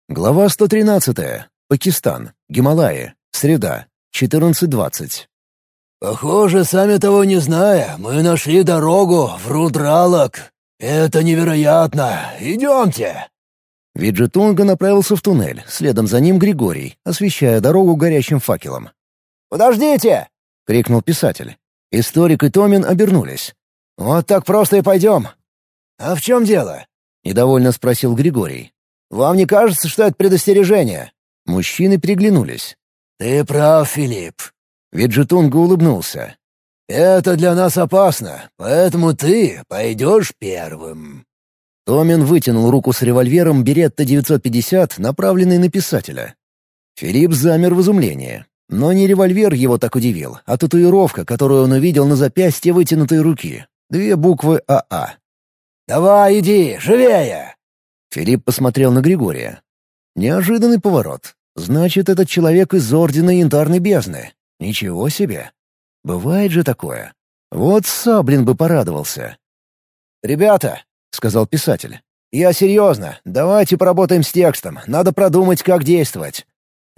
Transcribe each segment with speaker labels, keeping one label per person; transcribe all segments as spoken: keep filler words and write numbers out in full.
Speaker 1: Глава сто тринадцатая. Пакистан. Гималаи. Среда. четырнадцать двадцать.
Speaker 2: «Похоже, сами того не зная, мы нашли дорогу в Рудралак. Это невероятно! Идемте!»
Speaker 1: Виджетунга направился в туннель, следом за ним Григорий, освещая дорогу горящим факелом.
Speaker 3: «Подождите!»
Speaker 1: — крикнул писатель. Историк и Томин обернулись. «Вот так просто и пойдем».
Speaker 2: «А в чем дело?»
Speaker 1: — недовольно спросил Григорий.
Speaker 3: «Вам не кажется, что это предостережение?»
Speaker 1: Мужчины переглянулись.
Speaker 2: «Ты прав, Филипп».
Speaker 1: Виджетунга улыбнулся.
Speaker 2: «Это для нас опасно, поэтому ты пойдешь первым».
Speaker 1: Томин вытянул руку с револьвером Беретта девятьсот пятьдесят, направленный на писателя. Филипп замер в изумлении. Но не револьвер его так удивил, а татуировка, которую он увидел на запястье вытянутой руки. Две буквы АА.
Speaker 2: «Давай, иди, живее!»
Speaker 1: Филипп посмотрел на Григория. Неожиданный поворот. Значит, этот человек из Ордена Янтарной Бездны. Ничего себе. Бывает же такое. Вот Саблин бы порадовался.
Speaker 3: «Ребята», — сказал писатель, — «я серьезно. Давайте поработаем с текстом. Надо продумать, как действовать».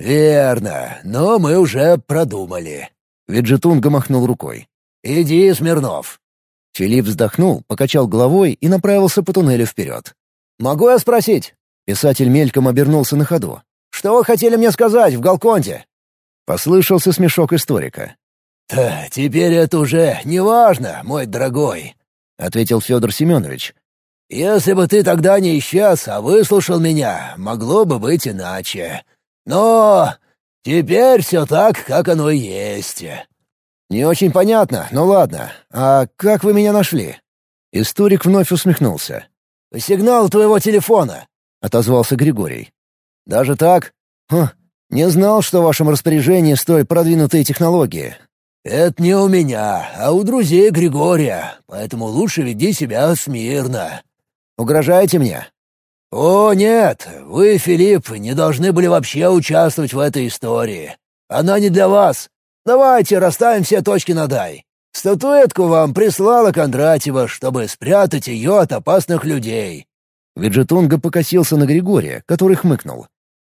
Speaker 2: «Верно, но мы уже продумали».
Speaker 1: Виджетунга махнул рукой.
Speaker 2: «Иди, Смирнов».
Speaker 1: Филипп вздохнул, покачал головой и направился по туннелю вперед.
Speaker 3: «Могу я спросить?»
Speaker 1: Писатель мельком обернулся на ходу.
Speaker 3: «Что вы хотели мне сказать в Галконте?»
Speaker 1: Послышался смешок историка.
Speaker 2: «Да, теперь это уже не важно, мой дорогой»,
Speaker 1: — ответил Федор Семенович.
Speaker 2: «Если бы ты тогда не исчез, а выслушал меня, могло бы быть иначе. Но теперь все так, как оно и есть».
Speaker 3: «Не очень понятно, но ладно. А как вы меня нашли?»
Speaker 1: Историк вновь усмехнулся.
Speaker 2: «Сигнал твоего телефона»,
Speaker 1: — отозвался Григорий.
Speaker 3: «Даже так? Хм, не знал, что в вашем распоряжении столь продвинутые технологии».
Speaker 2: «Это не у меня, а у друзей Григория, поэтому лучше веди себя смирно».
Speaker 3: «Угрожаете мне?»
Speaker 2: «О, нет, вы, Филипп, не должны были вообще участвовать в этой истории. Она не для вас. Давайте расставим все точки над «и». Статуэтку вам прислала Кондратьева, чтобы спрятать ее от опасных людей».
Speaker 1: Виджетунга покосился на Григория, который хмыкнул.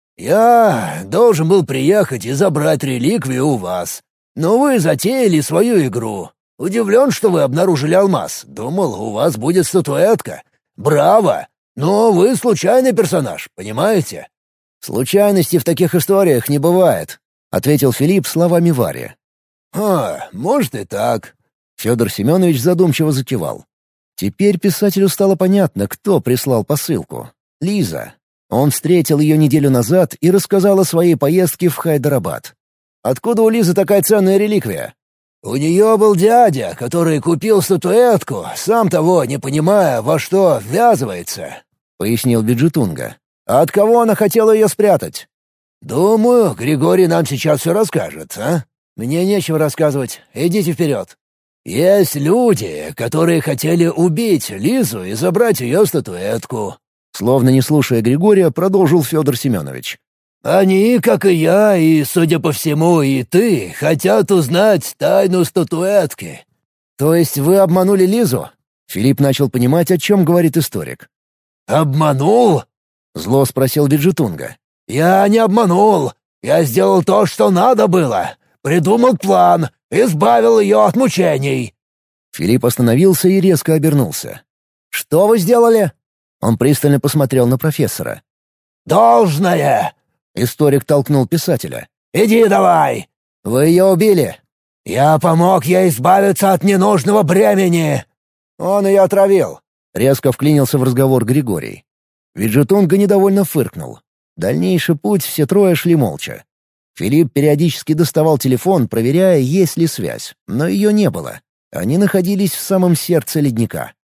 Speaker 2: «Я должен был приехать и забрать реликвию у вас. Но вы затеяли свою игру. Удивлен, что вы обнаружили алмаз. Думал, у вас будет статуэтка. Браво! Но вы случайный персонаж, понимаете?»
Speaker 3: «Случайностей в таких историях не бывает», — ответил Филипп словами Вари.
Speaker 2: «А, может и так».
Speaker 1: Федор Семенович задумчиво закивал. Теперь писателю стало понятно, кто прислал посылку. Лиза. Он встретил ее неделю назад и рассказал о своей поездке в Хайдарабад.
Speaker 3: «Откуда у Лизы такая ценная реликвия?»
Speaker 2: «У нее был дядя, который купил статуэтку, сам того не понимая, во что ввязывается», —
Speaker 1: пояснил Виджетунга.
Speaker 3: «А от кого она хотела ее спрятать?»
Speaker 2: «Думаю, Григорий нам сейчас все расскажет, а?»
Speaker 3: «Мне нечего рассказывать. Идите вперед».
Speaker 2: «Есть люди, которые хотели убить Лизу и забрать ее статуэтку»,
Speaker 1: — словно не слушая Григория, продолжил Федор Семенович.
Speaker 2: «Они, как и я, и, судя по всему, и ты, хотят узнать тайну статуэтки».
Speaker 3: «То есть вы обманули Лизу?»
Speaker 1: Филипп начал понимать, о чем говорит историк.
Speaker 2: «Обманул?»
Speaker 1: — зло спросил Виджетунга.
Speaker 2: «Я не обманул. Я сделал то, что надо было. Придумал план, избавил ее от мучений».
Speaker 1: Филипп остановился и резко обернулся.
Speaker 3: «Что вы сделали?»
Speaker 1: Он пристально посмотрел на профессора.
Speaker 2: «Должное!»
Speaker 1: — историк толкнул писателя.
Speaker 2: «Иди давай!»
Speaker 3: «Вы ее убили?»
Speaker 2: «Я помог ей избавиться от ненужного бремени!»
Speaker 3: «Он ее отравил!»
Speaker 1: — резко вклинился в разговор Григорий. Виджетунга недовольно фыркнул. Дальнейший путь все трое шли молча. Филипп периодически доставал телефон, проверяя, есть ли связь, но ее не было. Они находились в самом сердце ледника.